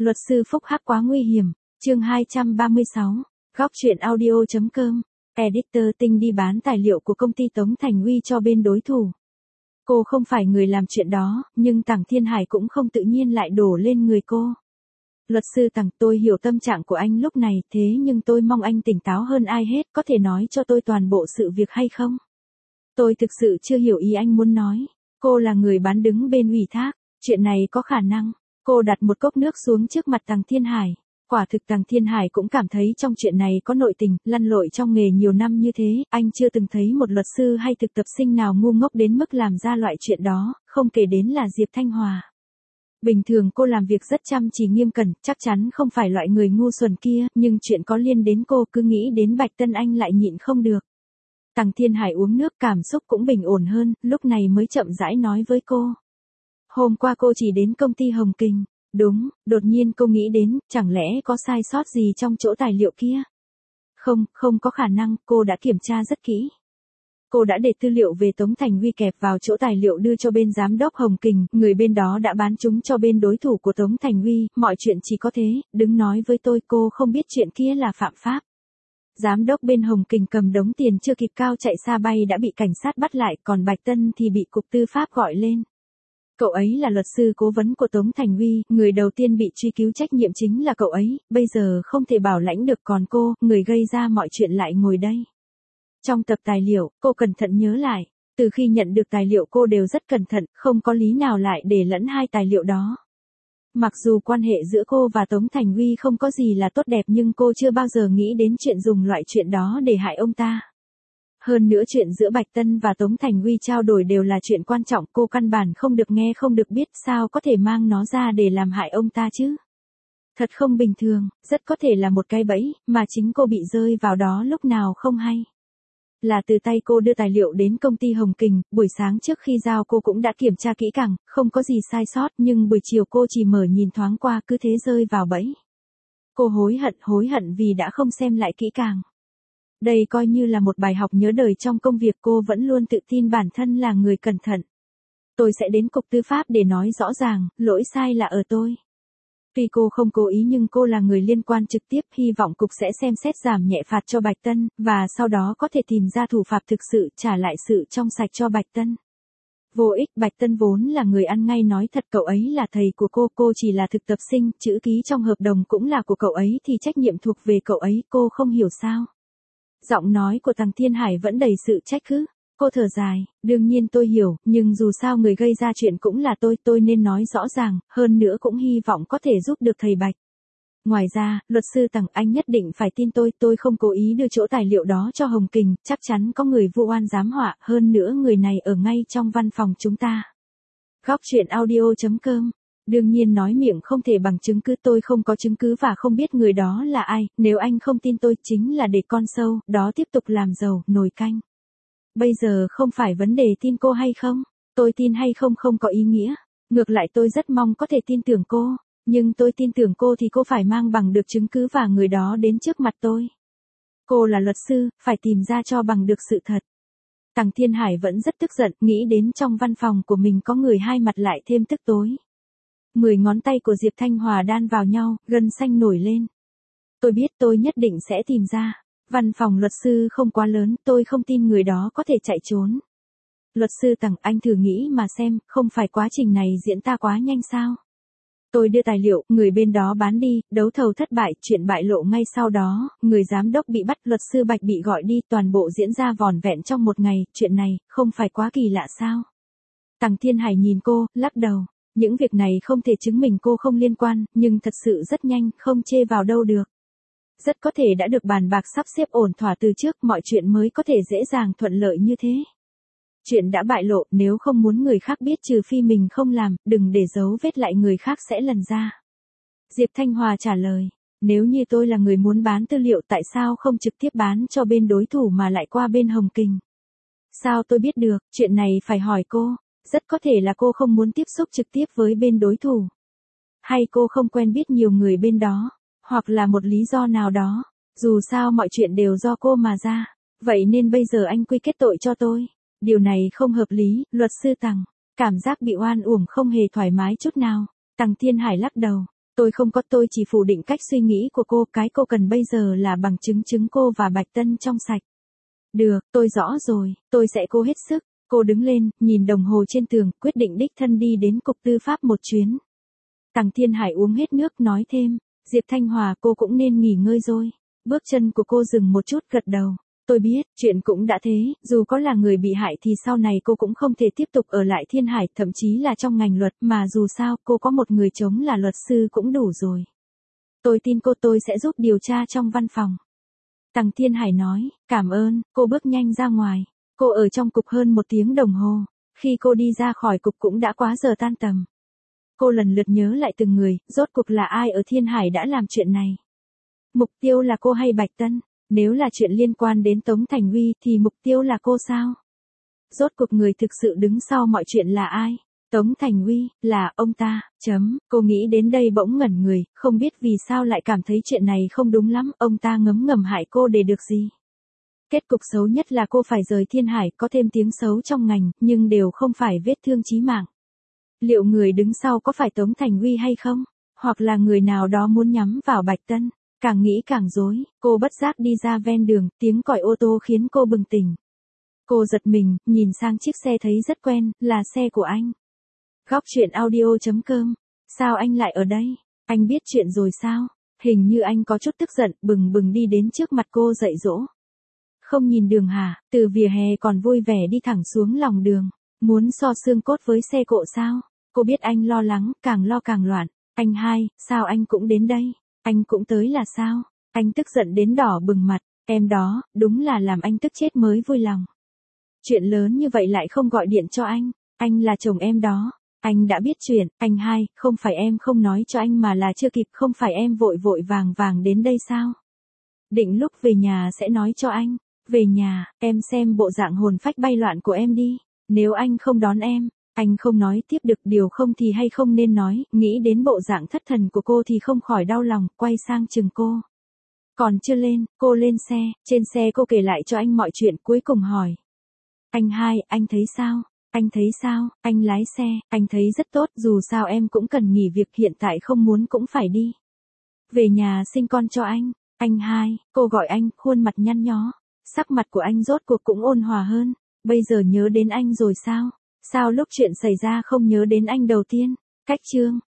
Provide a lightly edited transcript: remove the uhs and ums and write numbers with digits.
Luật sư phúc hắc quá nguy hiểm. Chương 236. Góc truyện audio.com. Editor Tinh đi bán tài liệu của công ty Tống Thành Uy cho bên đối thủ. Cô không phải người làm chuyện đó, nhưng Tằng Thiên Hải cũng không tự nhiên lại đổ lên người cô. Luật sư Tằng, tôi hiểu tâm trạng của anh lúc này, thế nhưng tôi mong anh tỉnh táo hơn ai hết, có thể nói cho tôi toàn bộ sự việc hay không? Tôi thực sự chưa hiểu ý anh muốn nói. Cô là người bán đứng bên ủy thác, chuyện này có khả năng. Cô đặt một cốc nước xuống trước mặt Tằng Thiên Hải. Quả thực Tằng Thiên Hải cũng cảm thấy trong chuyện này có nội tình, lăn lội trong nghề nhiều năm như thế, anh chưa từng thấy một luật sư hay thực tập sinh nào ngu ngốc đến mức làm ra loại chuyện đó, không kể đến là Diệp Thanh Hòa. Bình thường cô làm việc rất chăm chỉ nghiêm cẩn, chắc chắn không phải loại người ngu xuẩn kia, nhưng chuyện có liên đến cô cứ nghĩ đến Bạch Tân Anh lại nhịn không được. Tằng Thiên Hải uống nước cảm xúc cũng bình ổn hơn, lúc này mới chậm rãi nói với cô. Hôm qua cô chỉ đến công ty Hồng Kình. Đúng, đột nhiên cô nghĩ đến, chẳng lẽ có sai sót gì trong chỗ tài liệu kia? Không có khả năng, cô đã kiểm tra rất kỹ. Cô đã để tư liệu về Tống Thành Uy kẹp vào chỗ tài liệu đưa cho bên giám đốc Hồng Kình, người bên đó đã bán chúng cho bên đối thủ của Tống Thành Uy, mọi chuyện chỉ có thế, đừng nói với tôi cô không biết chuyện kia là phạm pháp. Giám đốc bên Hồng Kình cầm đống tiền chưa kịp cao chạy xa bay đã bị cảnh sát bắt lại, còn Bạch Tân thì bị cục tư pháp gọi lên. Cậu ấy là luật sư cố vấn của Tống Thành Uy, người đầu tiên bị truy cứu trách nhiệm chính là cậu ấy, bây giờ không thể bảo lãnh được còn cô, người gây ra mọi chuyện lại ngồi đây. Trong tập tài liệu, cô cẩn thận nhớ lại, từ khi nhận được tài liệu cô đều rất cẩn thận, không có lý nào lại để lẫn hai tài liệu đó. Mặc dù quan hệ giữa cô và Tống Thành Uy không có gì là tốt đẹp nhưng cô chưa bao giờ nghĩ đến chuyện dùng loại chuyện đó để hại ông ta. Hơn nữa chuyện giữa Bạch Tân và Tống Thành Uy trao đổi đều là chuyện quan trọng, cô căn bản không được nghe không được biết, sao có thể mang nó ra để làm hại ông ta chứ. Thật không bình thường, rất có thể là một cái bẫy, mà chính cô bị rơi vào đó lúc nào không hay. Là từ tay cô đưa tài liệu đến công ty Hồng Kình, buổi sáng trước khi giao cô cũng đã kiểm tra kỹ càng, không có gì sai sót, nhưng buổi chiều cô chỉ mở nhìn thoáng qua cứ thế rơi vào bẫy. Cô hối hận vì đã không xem lại kỹ càng. Đây coi như là một bài học nhớ đời trong công việc, cô vẫn luôn tự tin bản thân là người cẩn thận. Tôi sẽ đến cục tư pháp để nói rõ ràng, lỗi sai là ở tôi. Tuy cô không cố ý nhưng cô là người liên quan trực tiếp, hy vọng cục sẽ xem xét giảm nhẹ phạt cho Bạch Tân, và sau đó có thể tìm ra thủ phạm thực sự, trả lại sự trong sạch cho Bạch Tân. Vô ích, Bạch Tân vốn là người ăn ngay nói thật, cậu ấy là thầy của cô chỉ là thực tập sinh, chữ ký trong hợp đồng cũng là của cậu ấy thì trách nhiệm thuộc về cậu ấy, cô không hiểu sao. Giọng nói của Tằng Thiên Hải vẫn đầy sự trách cứ. Cô thở dài, đương nhiên tôi hiểu, nhưng dù sao người gây ra chuyện cũng là tôi nên nói rõ ràng, hơn nữa cũng hy vọng có thể giúp được thầy Bạch. Ngoài ra, luật sư Tằng, anh nhất định phải tin tôi không cố ý đưa chỗ tài liệu đó cho Hồng Kình, chắc chắn có người vu oan giám họa, hơn nữa người này ở ngay trong văn phòng chúng ta. Góc truyện audio.com. Đương nhiên nói miệng không thể bằng chứng cứ, tôi không có chứng cứ và không biết người đó là ai, nếu anh không tin tôi chính là để con sâu, đó tiếp tục làm giàu, nồi canh. Bây giờ không phải vấn đề tin cô hay không, tôi tin hay không không có ý nghĩa, ngược lại tôi rất mong có thể tin tưởng cô, nhưng tôi tin tưởng cô thì cô phải mang bằng được chứng cứ và người đó đến trước mặt tôi. Cô là luật sư, phải tìm ra cho bằng được sự thật. Tằng Thiên Hải vẫn rất tức giận, nghĩ đến trong văn phòng của mình có người hai mặt lại thêm tức tối. 10 ngón tay của Diệp Thanh Hòa đan vào nhau, gân xanh nổi lên. Tôi biết tôi nhất định sẽ tìm ra. Văn phòng luật sư không quá lớn, tôi không tin người đó có thể chạy trốn. Luật sư Tằng, anh thử nghĩ mà xem, không phải quá trình này diễn ra quá nhanh sao? Tôi đưa tài liệu, người bên đó bán đi, đấu thầu thất bại, chuyện bại lộ ngay sau đó, người giám đốc bị bắt, luật sư Bạch bị gọi đi, toàn bộ diễn ra vỏn vẹn trong một ngày, chuyện này, không phải quá kỳ lạ sao? Tằng Thiên Hải nhìn cô, lắc đầu. Những việc này không thể chứng minh cô không liên quan, nhưng thật sự rất nhanh, không chê vào đâu được. Rất có thể đã được bàn bạc sắp xếp ổn thỏa từ trước, mọi chuyện mới có thể dễ dàng thuận lợi như thế. Chuyện đã bại lộ, nếu không muốn người khác biết trừ phi mình không làm, đừng để dấu vết lại người khác sẽ lần ra. Diệp Thanh Hòa trả lời, nếu như tôi là người muốn bán tư liệu tại sao không trực tiếp bán cho bên đối thủ mà lại qua bên Hồng Kình? Sao tôi biết được, chuyện này phải hỏi cô. Rất có thể là cô không muốn tiếp xúc trực tiếp với bên đối thủ. Hay cô không quen biết nhiều người bên đó, hoặc là một lý do nào đó. Dù sao mọi chuyện đều do cô mà ra. Vậy nên bây giờ anh quy kết tội cho tôi. Điều này không hợp lý, luật sư Tằng. Cảm giác bị oan uổng không hề thoải mái chút nào. Tằng Thiên Hải lắc đầu. Tôi không có, tôi chỉ phủ định cách suy nghĩ của cô, cái cô cần bây giờ là bằng chứng chứng cô và Bạch Tân trong sạch. Được, tôi rõ rồi, tôi sẽ cố hết sức. Cô đứng lên, nhìn đồng hồ trên tường, quyết định đích thân đi đến cục tư pháp một chuyến. Tằng Thiên Hải uống hết nước nói thêm, Diệp Thanh Hòa cô cũng nên nghỉ ngơi rồi. Bước chân của cô dừng một chút gật đầu. Tôi biết, chuyện cũng đã thế, dù có là người bị hại thì sau này cô cũng không thể tiếp tục ở lại Thiên Hải, thậm chí là trong ngành luật, mà dù sao cô có một người chống là luật sư cũng đủ rồi. Tôi tin cô, tôi sẽ giúp điều tra trong văn phòng. Tằng Thiên Hải nói, cảm ơn, cô bước nhanh ra ngoài. Cô ở trong cục hơn 1 tiếng đồng hồ. Khi cô đi ra khỏi cục cũng đã quá giờ tan tầm. Cô lần lượt nhớ lại từng người, rốt cuộc là ai ở Thiên Hải đã làm chuyện này. Mục tiêu là cô hay Bạch Tân? Nếu là chuyện liên quan đến Tống Thành Huy thì mục tiêu là cô sao? Rốt cuộc người thực sự đứng sau mọi chuyện là ai? Tống Thành Huy, là ông ta, cô nghĩ đến đây bỗng ngẩn người, không biết vì sao lại cảm thấy chuyện này không đúng lắm, ông ta ngấm ngầm hại cô để được gì? Kết cục xấu nhất là cô phải rời Thiên Hải, có thêm tiếng xấu trong ngành, nhưng đều không phải vết thương chí mạng. Liệu người đứng sau có phải Tống Thành Huy hay không? Hoặc là người nào đó muốn nhắm vào Bạch Tân? Càng nghĩ càng rối, cô bất giác đi ra ven đường, tiếng còi ô tô khiến cô bừng tỉnh. Cô giật mình, nhìn sang chiếc xe thấy rất quen, là xe của anh. Góc truyện audio.com. Sao anh lại ở đây? Anh biết chuyện rồi sao? Hình như anh có chút tức giận, bừng bừng đi đến trước mặt cô dạy dỗ. Không nhìn đường hả? Từ vỉa hè còn vui vẻ đi thẳng xuống lòng đường. Muốn so xương cốt với xe cộ sao? Cô biết anh lo lắng, càng lo càng loạn. Anh hai, sao anh cũng đến đây? Anh cũng tới là sao? Anh tức giận đến đỏ bừng mặt. Em đó, đúng là làm anh tức chết mới vui lòng. Chuyện lớn như vậy lại không gọi điện cho anh là chồng em đó. Anh đã biết chuyện, anh hai, không phải em không nói cho anh mà là chưa kịp, không phải em vội vội vàng vàng đến đây sao? Định lúc về nhà sẽ nói cho anh. Về nhà, em xem bộ dạng hồn phách bay loạn của em đi. Nếu anh không đón em, anh không nói tiếp được, điều không thì hay không nên nói, nghĩ đến bộ dạng thất thần của cô thì không khỏi đau lòng, quay sang chừng cô. Còn chưa lên, cô lên xe, trên xe cô kể lại cho anh mọi chuyện, cuối cùng hỏi. Anh hai, anh thấy sao? Anh thấy sao? Anh lái xe, anh thấy rất tốt, dù sao em cũng cần nghỉ việc, hiện tại không muốn cũng phải đi. Về nhà sinh con cho anh hai, cô gọi anh, khuôn mặt nhăn nhó. Sắc mặt của anh rốt cuộc cũng ôn hòa hơn. Bây giờ nhớ đến anh rồi sao? Sao lúc chuyện xảy ra không nhớ đến anh đầu tiên? Cách chương.